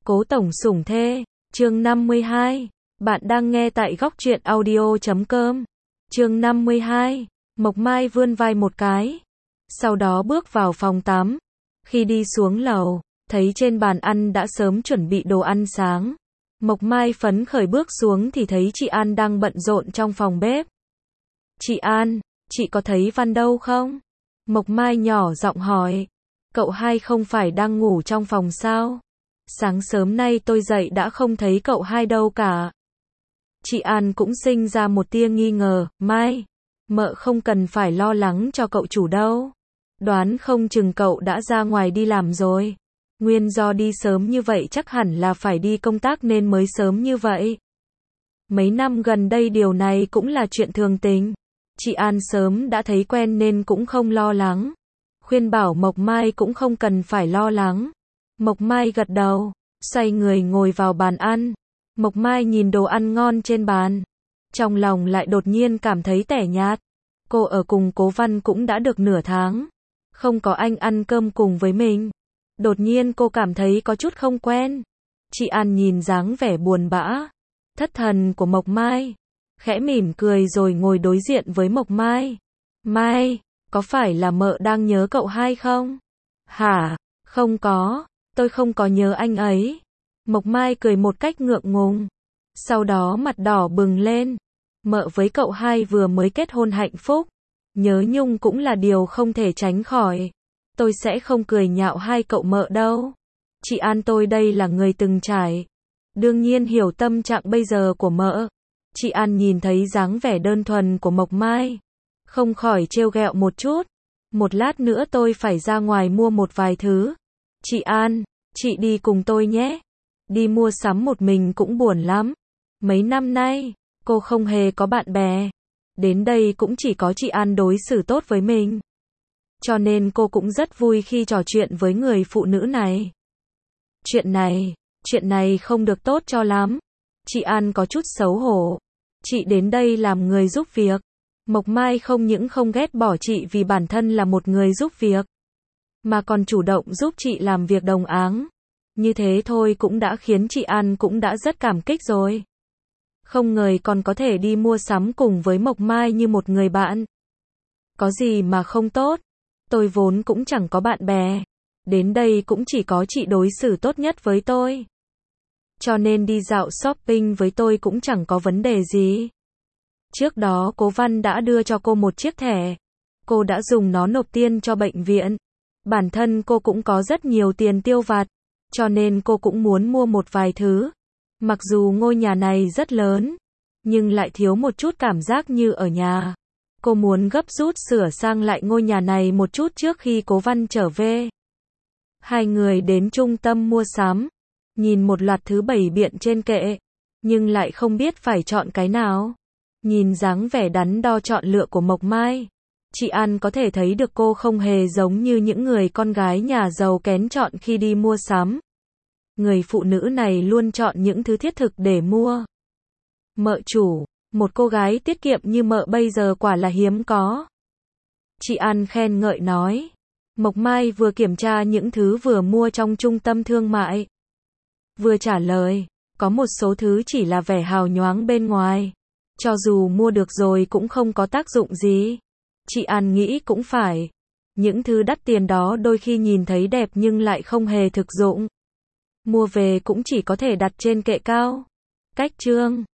Cố tổng sủng thê, chương 52. Bạn đang nghe tại góc truyện audio.com. Chương 52. Mộc Mai vươn vai một cái, sau đó bước vào phòng tắm. Khi đi xuống lầu, thấy trên bàn ăn đã sớm chuẩn bị đồ ăn sáng. Mộc Mai phấn khởi bước xuống thì thấy chị An đang bận rộn trong phòng bếp. Chị An, chị có thấy Văn đâu không? Mộc Mai nhỏ giọng hỏi. Cậu hai không phải đang ngủ trong phòng sao? Sáng sớm nay tôi dậy đã không thấy cậu hai đâu cả. Chị An cũng sinh ra một tia nghi ngờ. Mai, mợ không cần phải lo lắng cho cậu chủ đâu. Đoán không chừng cậu đã ra ngoài đi làm rồi. Nguyên do đi sớm như vậy chắc hẳn là phải đi công tác nên mới sớm như vậy. Mấy năm gần đây điều này cũng là chuyện thường tình. Chị An sớm đã thấy quen nên cũng không lo lắng. Khuyên bảo Mộc Mai cũng không cần phải lo lắng. Mộc Mai gật đầu, xoay người ngồi vào bàn ăn. Mộc Mai nhìn đồ ăn ngon trên bàn, trong lòng lại đột nhiên cảm thấy tẻ nhạt. Cô ở cùng Cố Văn cũng đã được nửa tháng, không có anh ăn cơm cùng với mình. Đột nhiên cô cảm thấy có chút không quen. Chị An nhìn dáng vẻ buồn bã, thất thần của Mộc Mai, khẽ mỉm cười rồi ngồi đối diện với Mộc Mai. Mai, có phải là mợ đang nhớ cậu hai không? Hả? Không có, tôi không có nhớ anh ấy. Mộc Mai cười một cách ngượng ngùng, sau đó mặt đỏ bừng lên. Mợ với cậu hai vừa mới kết hôn hạnh phúc, nhớ nhung cũng là điều không thể tránh khỏi. Tôi sẽ không cười nhạo hai cậu mợ đâu. Chị An tôi đây là người từng trải, đương nhiên hiểu tâm trạng bây giờ của mợ. Chị An nhìn thấy dáng vẻ đơn thuần của Mộc Mai, không khỏi trêu ghẹo một chút. Một lát nữa tôi phải ra ngoài mua một vài thứ. Chị An, chị đi cùng tôi nhé. Đi mua sắm một mình cũng buồn lắm. Mấy năm nay, cô không hề có bạn bè. Đến đây cũng chỉ có chị An đối xử tốt với mình. Cho nên cô cũng rất vui khi trò chuyện với người phụ nữ này. Chuyện này không được tốt cho lắm. Chị An có chút xấu hổ. Chị đến đây làm người giúp việc. Mộc Mai không những không ghét bỏ chị vì bản thân là một người giúp việc, mà còn chủ động giúp chị làm việc đồng áng. Như thế thôi cũng đã khiến chị An cũng đã rất cảm kích rồi. Không ngờ còn có thể đi mua sắm cùng với Mộc Mai như một người bạn. Có gì mà không tốt. Tôi vốn cũng chẳng có bạn bè. Đến đây cũng chỉ có chị đối xử tốt nhất với tôi. Cho nên đi dạo shopping với tôi cũng chẳng có vấn đề gì. Trước đó Cố Văn đã đưa cho cô một chiếc thẻ. Cô đã dùng nó nộp tiền cho bệnh viện. Bản thân cô cũng có rất nhiều tiền tiêu vặt, cho nên cô cũng muốn mua một vài thứ. Mặc dù ngôi nhà này rất lớn, nhưng lại thiếu một chút cảm giác như ở nhà. Cô muốn gấp rút sửa sang lại ngôi nhà này một chút trước khi Cố Văn trở về. Hai người đến trung tâm mua sắm, nhìn một loạt thứ bày biện trên kệ, nhưng lại không biết phải chọn cái nào. Nhìn dáng vẻ đắn đo chọn lựa của Mộc Mai, chị An có thể thấy được cô không hề giống như những người con gái nhà giàu kén chọn khi đi mua sắm. Người phụ nữ này luôn chọn những thứ thiết thực để mua. Mợ chủ, một cô gái tiết kiệm như mợ bây giờ quả là hiếm có. Chị An khen ngợi nói. Mộc Mai vừa kiểm tra những thứ vừa mua trong trung tâm thương mại, vừa trả lời, có một số thứ chỉ là vẻ hào nhoáng bên ngoài. Cho dù mua được rồi cũng không có tác dụng gì. Chị An nghĩ cũng phải. Những thứ đắt tiền đó đôi khi nhìn thấy đẹp nhưng lại không hề thực dụng. Mua về cũng chỉ có thể đặt trên kệ cao. Cách chương